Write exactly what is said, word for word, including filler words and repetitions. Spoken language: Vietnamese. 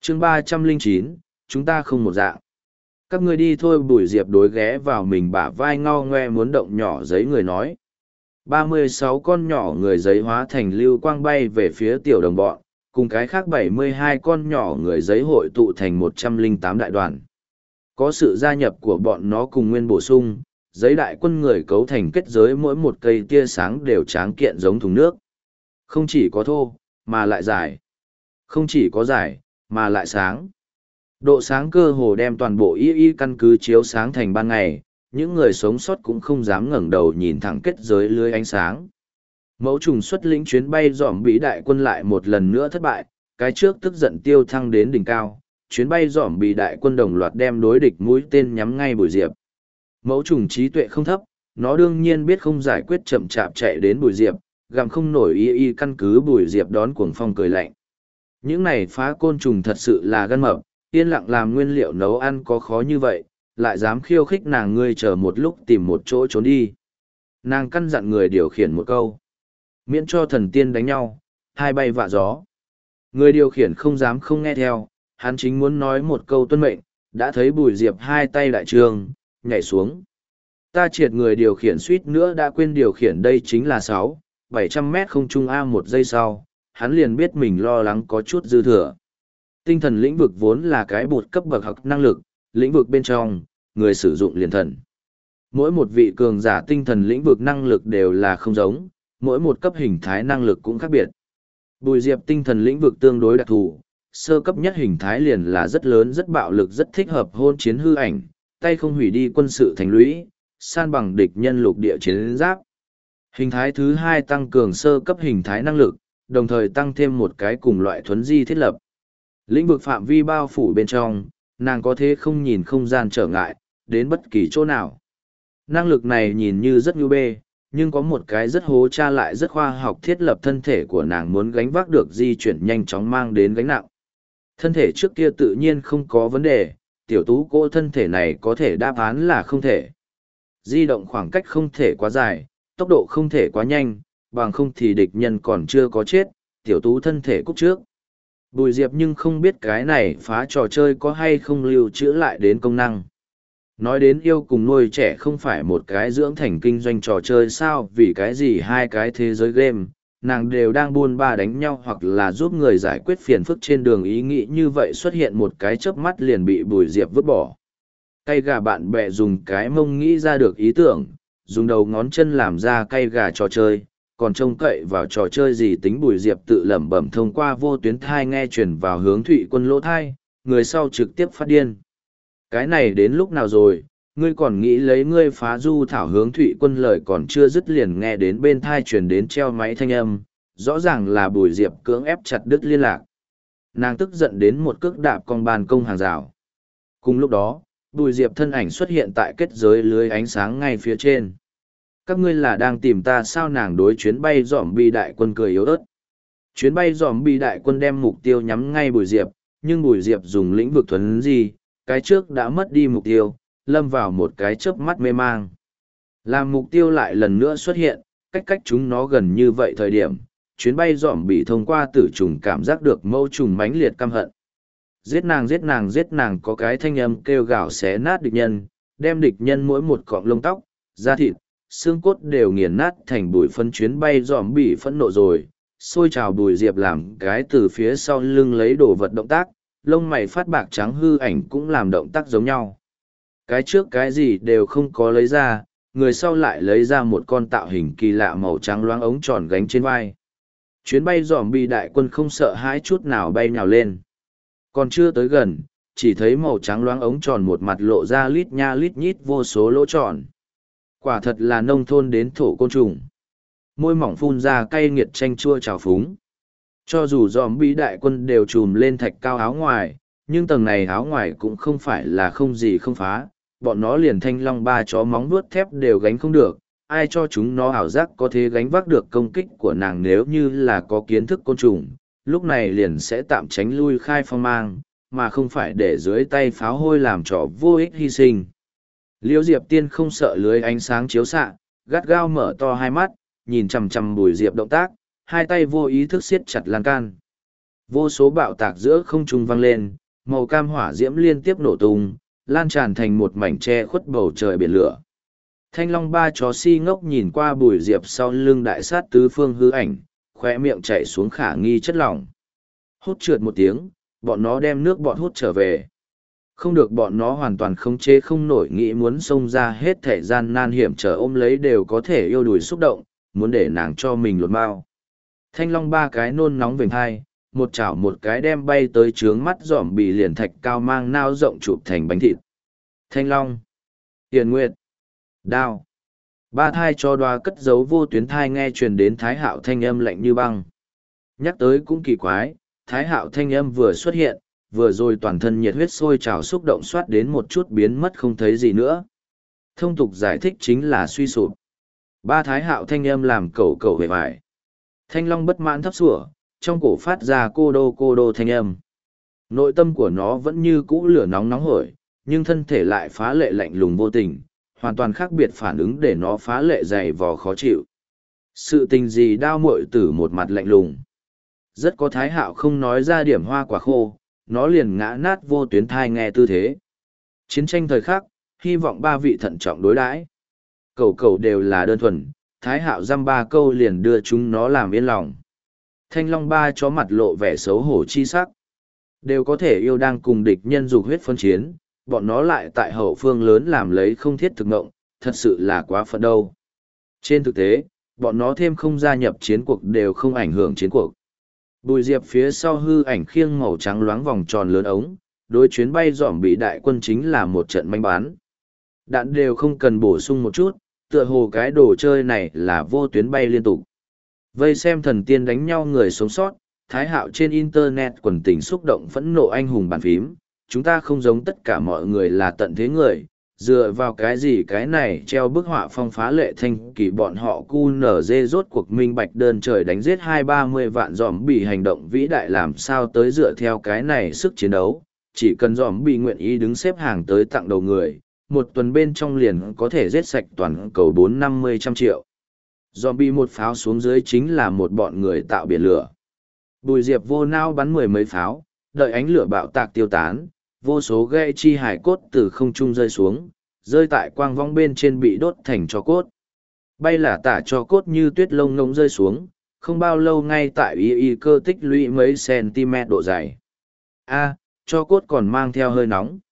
chương ba trăm lẻ chín, chúng ta không một dạng. Các ngươi đi thôi. Bùi Diệp đối ghé vào mình bả vai ngao ngoe muốn động nhỏ giấy người nói. ba mươi sáu con nhỏ người giấy hóa thành lưu quang bay về phía tiểu đồng bọn, cùng cái khác bảy mươi hai con nhỏ người giấy hội tụ thành một trăm lẻ tám đại đoàn. Có sự gia nhập của bọn nó cùng nguyên bổ sung, giấy đại quân người cấu thành kết giới, mỗi một cây tia sáng đều tráng kiện giống thùng nước. Không chỉ có thô, mà lại dài. Không chỉ có dài, mà lại sáng. Độ sáng cơ hồ đem toàn bộ y y căn cứ chiếu sáng thành ban ngày, những người sống sót cũng không dám ngẩng đầu nhìn thẳng kết giới lưới ánh sáng. Mẫu trùng xuất lĩnh chuyến bay dòm bị đại quân lại một lần nữa thất bại, cái trước tức giận tiêu thăng đến đỉnh cao, chuyến bay dòm bị đại quân đồng loạt đem đối địch mũi tên nhắm ngay Bùi Diệp. Mẫu trùng trí tuệ không thấp, nó đương nhiên biết không giải quyết chậm chạp chạy đến Bùi Diệp, gặm không nổi y y căn cứ. Bùi Diệp đón cuồng phong cười lạnh. Những này phá côn trùng thật sự là gan mập, yên lặng làm nguyên liệu nấu ăn có khó như vậy, lại dám khiêu khích nàng. Ngươi chờ một lúc tìm một chỗ trốn đi. Nàng căn dặn người điều khiển một câu. Miễn cho thần tiên đánh nhau, hai bay vạ gió. Người điều khiển không dám không nghe theo, hắn chính muốn nói một câu tuân mệnh, đã thấy Bùi Diệp hai tay đại trường, nhảy xuống. Ta triệt. Người điều khiển suýt nữa đã quên điều khiển. Đây chính là sáu, bảy trăm mét không trung. A một giây sau, hắn liền biết mình lo lắng có chút dư thừa. Tinh thần lĩnh vực vốn là cái bột cấp bậc học năng lực, lĩnh vực bên trong, người sử dụng liền thần. Mỗi một vị cường giả tinh thần lĩnh vực năng lực đều là không giống, mỗi một cấp hình thái năng lực cũng khác biệt. Bùi Diệp tinh thần lĩnh vực tương đối đặc thù, sơ cấp nhất hình thái liền là rất lớn rất bạo lực rất thích hợp hôn chiến hư ảnh, tay không hủy đi quân sự thành lũy, san bằng địch nhân lục địa chiến giáp. Hình thái thứ hai tăng cường sơ cấp hình thái năng lực, đồng thời tăng thêm một cái cùng loại thuấn di thiết lập. Lĩnh vực phạm vi bao phủ bên trong, nàng có thể không nhìn không gian trở ngại, đến bất kỳ chỗ nào. Năng lực này nhìn như rất nhu bê, nhưng có một cái rất hố cha lại rất khoa học thiết lập. Thân thể của nàng muốn gánh vác được di chuyển nhanh chóng mang đến gánh nặng. Thân thể trước kia tự nhiên không có vấn đề, tiểu tú cô thân thể này có thể đáp án là không thể. Di động khoảng cách không thể quá dài, tốc độ không thể quá nhanh, bằng không thì địch nhân còn chưa có chết, tiểu tú thân thể cút trước. Bùi Diệp nhưng không biết cái này phá trò chơi có hay không lưu trữ lại đến công năng. Nói đến yêu cùng nuôi trẻ không phải một cái dưỡng thành kinh doanh trò chơi sao, vì cái gì hai cái thế giới game, nàng đều đang buôn ba đánh nhau hoặc là giúp người giải quyết phiền phức trên đường. Ý nghĩ như vậy xuất hiện một cái chớp mắt liền bị Bùi Diệp vứt bỏ. Cây gà bạn bè dùng cái mông nghĩ ra được ý tưởng, dùng đầu ngón chân làm ra cây gà trò chơi, còn trông cậy vào trò chơi gì tính. Bùi Diệp tự lẩm bẩm thông qua vô tuyến thai nghe truyền vào hướng Thụy Quân lỗ thai, người sau trực tiếp phát điên. Cái này đến lúc nào rồi, ngươi còn nghĩ lấy ngươi phá du thảo. Hướng Thụy Quân lời còn chưa dứt liền nghe đến bên thai truyền đến treo máy thanh âm, rõ ràng là Bùi Diệp cưỡng ép chặt đứt liên lạc. Nàng tức giận đến một cước đạp con ban công hàng rào. Cùng lúc đó, Bùi Diệp thân ảnh xuất hiện tại kết giới lưới ánh sáng ngay phía trên. Các ngươi là đang tìm ta sao? Nàng đối chuyến bay dòm bi đại quân cười yếu ớt. Chuyến bay dòm bi đại quân đem mục tiêu nhắm ngay Bùi Diệp, nhưng Bùi Diệp dùng lĩnh vực thuấn di, cái trước đã mất đi mục tiêu, lâm vào một cái chớp mắt mê mang. Làm mục tiêu lại lần nữa xuất hiện, cách cách chúng nó gần như vậy thời điểm, chuyến bay dòm bị thông qua tử trùng cảm giác được mâu trùng mãnh liệt căm hận. Giết nàng giết nàng giết nàng, có cái thanh âm kêu gào xé nát địch nhân, đem địch nhân mỗi một cọng lông tóc, da thịt, xương cốt đều nghiền nát thành bụi phân. Chuyến bay dòm bị phẫn nộ rồi, xôi trào. Bùi Diệp làm cái từ phía sau lưng lấy đồ vật động tác, lông mày phát bạc trắng hư ảnh cũng làm động tác giống nhau. Cái trước cái gì đều không có lấy ra, người sau lại lấy ra một con tạo hình kỳ lạ màu trắng loáng ống tròn gánh trên vai. Chuyến bay dòm bi đại quân không sợ hãi chút nào bay nhào lên. Còn chưa tới gần, chỉ thấy màu trắng loáng ống tròn một mặt lộ ra lít nha lít nhít vô số lỗ tròn. Quả thật là nông thôn đến thổ côn trùng. Môi mỏng phun ra cay nghiệt chanh chua trào phúng. Cho dù dòm bi đại quân đều trùm lên thạch cao áo ngoài, nhưng tầng này áo ngoài cũng không phải là không gì không phá. Bọn nó liền thanh long ba chó móng vuốt thép đều gánh không được. Ai cho chúng nó ảo giác có thể gánh vác được công kích của nàng? Nếu như là có kiến thức côn trùng, lúc này liền sẽ tạm tránh lui khai phong mang, mà không phải để dưới tay pháo hôi làm trò vô ích hy sinh. Liễu Diệp Tiên không sợ lưới ánh sáng chiếu xạ, gắt gao mở to hai mắt, nhìn chằm chằm Bùi Diệp động tác, hai tay vô ý thức siết chặt lan can. Vô số bạo tạc giữa không trung vang lên, màu cam hỏa diễm liên tiếp nổ tung, lan tràn thành một mảnh che khuất bầu trời biển lửa. Thanh long ba chó si ngốc nhìn qua Bùi Diệp sau lưng đại sát tứ phương hư ảnh, khoe miệng chảy xuống khả nghi chất lỏng. Hút trượt một tiếng, bọn nó đem nước bọn hút trở về. Không được, bọn nó hoàn toàn không chế không nổi, nghĩ muốn xông ra hết thể gian nan hiểm trở ôm lấy đều có thể yêu đùi xúc động, muốn để nàng cho mình lột mau. Thanh long ba cái nôn nóng vểnh hai, một chảo một cái đem bay tới trướng mắt dỏm bị liền thạch cao mang nao rộng chụp thành bánh thịt. Thanh long, Tiền Nguyệt, đao. Ba thai cho đoa cất giấu vô tuyến thai nghe truyền đến Thái Hạo thanh âm lạnh như băng. Nhắc tới cũng kỳ quái, Thái Hạo thanh âm vừa xuất hiện, vừa rồi toàn thân nhiệt huyết sôi trào xúc động soát đến một chút biến mất không thấy gì nữa. Thông tục giải thích chính là suy sụp. Ba Thái Hạo thanh âm làm cẩu cẩu về vải. Thanh long bất mãn thấp sủa, trong cổ phát ra cô đô cô đô thanh âm. Nội tâm của nó vẫn như cũ lửa nóng nóng hổi, nhưng thân thể lại phá lệ lạnh lùng vô tình, hoàn toàn khác biệt phản ứng để nó phá lệ dày vò khó chịu. Sự tình gì đao muội tử một mặt lạnh lùng. Rất có Thái Hạo không nói ra điểm hoa quả khô, nó liền ngã nát vô tuyến thai nghe tư thế. Chiến tranh thời khắc, hy vọng ba vị thận trọng đối đãi. Cầu cầu đều là đơn thuần, Thái Hạo dăm ba câu liền đưa chúng nó làm yên lòng. Thanh long ba chó mặt lộ vẻ xấu hổ chi sắc. Đều có thể yêu đang cùng địch nhân dục huyết phân chiến, bọn nó lại tại hậu phương lớn làm lấy không thiết thực ngộng, thật sự là quá phận đâu. Trên thực tế, bọn nó thêm không gia nhập chiến cuộc đều không ảnh hưởng chiến cuộc. Bùi Diệp phía sau hư ảnh khiêng màu trắng loáng vòng tròn lớn ống, đối chuyến bay dòm bị đại quân chính là một trận manh bán. Đạn đều không cần bổ sung một chút, tựa hồ cái đồ chơi này là vô tuyến bay liên tục. Vây xem thần tiên đánh nhau người sống sót, Thái Hạo trên internet quần tình xúc động phẫn nộ anh hùng bàn phím, chúng ta không giống tất cả mọi người là tận thế người, dựa vào cái gì cái này treo bức họa phong phá lệ thanh kỳ bọn họ cu nở dê rốt cuộc minh bạch đơn trời đánh giết hai ba mươi vạn dòm bị hành động vĩ đại làm sao tới dựa theo cái này sức chiến đấu, chỉ cần dòm bị nguyện ý đứng xếp hàng tới tặng đầu người, một tuần bên trong liền có thể giết sạch toàn cầu bốn năm mươi trăm triệu. Dòm bị một pháo xuống dưới chính là một bọn người tạo biển lửa. Bùi Diệp vô nao bắn mười mấy pháo, đợi ánh lửa bạo tạc tiêu tán, vô số gậy chi hải cốt từ không trung rơi xuống, rơi tại quang vong bên trên bị đốt thành cho cốt. Bay là tả cho cốt như tuyết lông ngông rơi xuống, không bao lâu ngay tại y y cơ tích lũy mấy cm độ dày. A, cho cốt còn mang theo hơi nóng.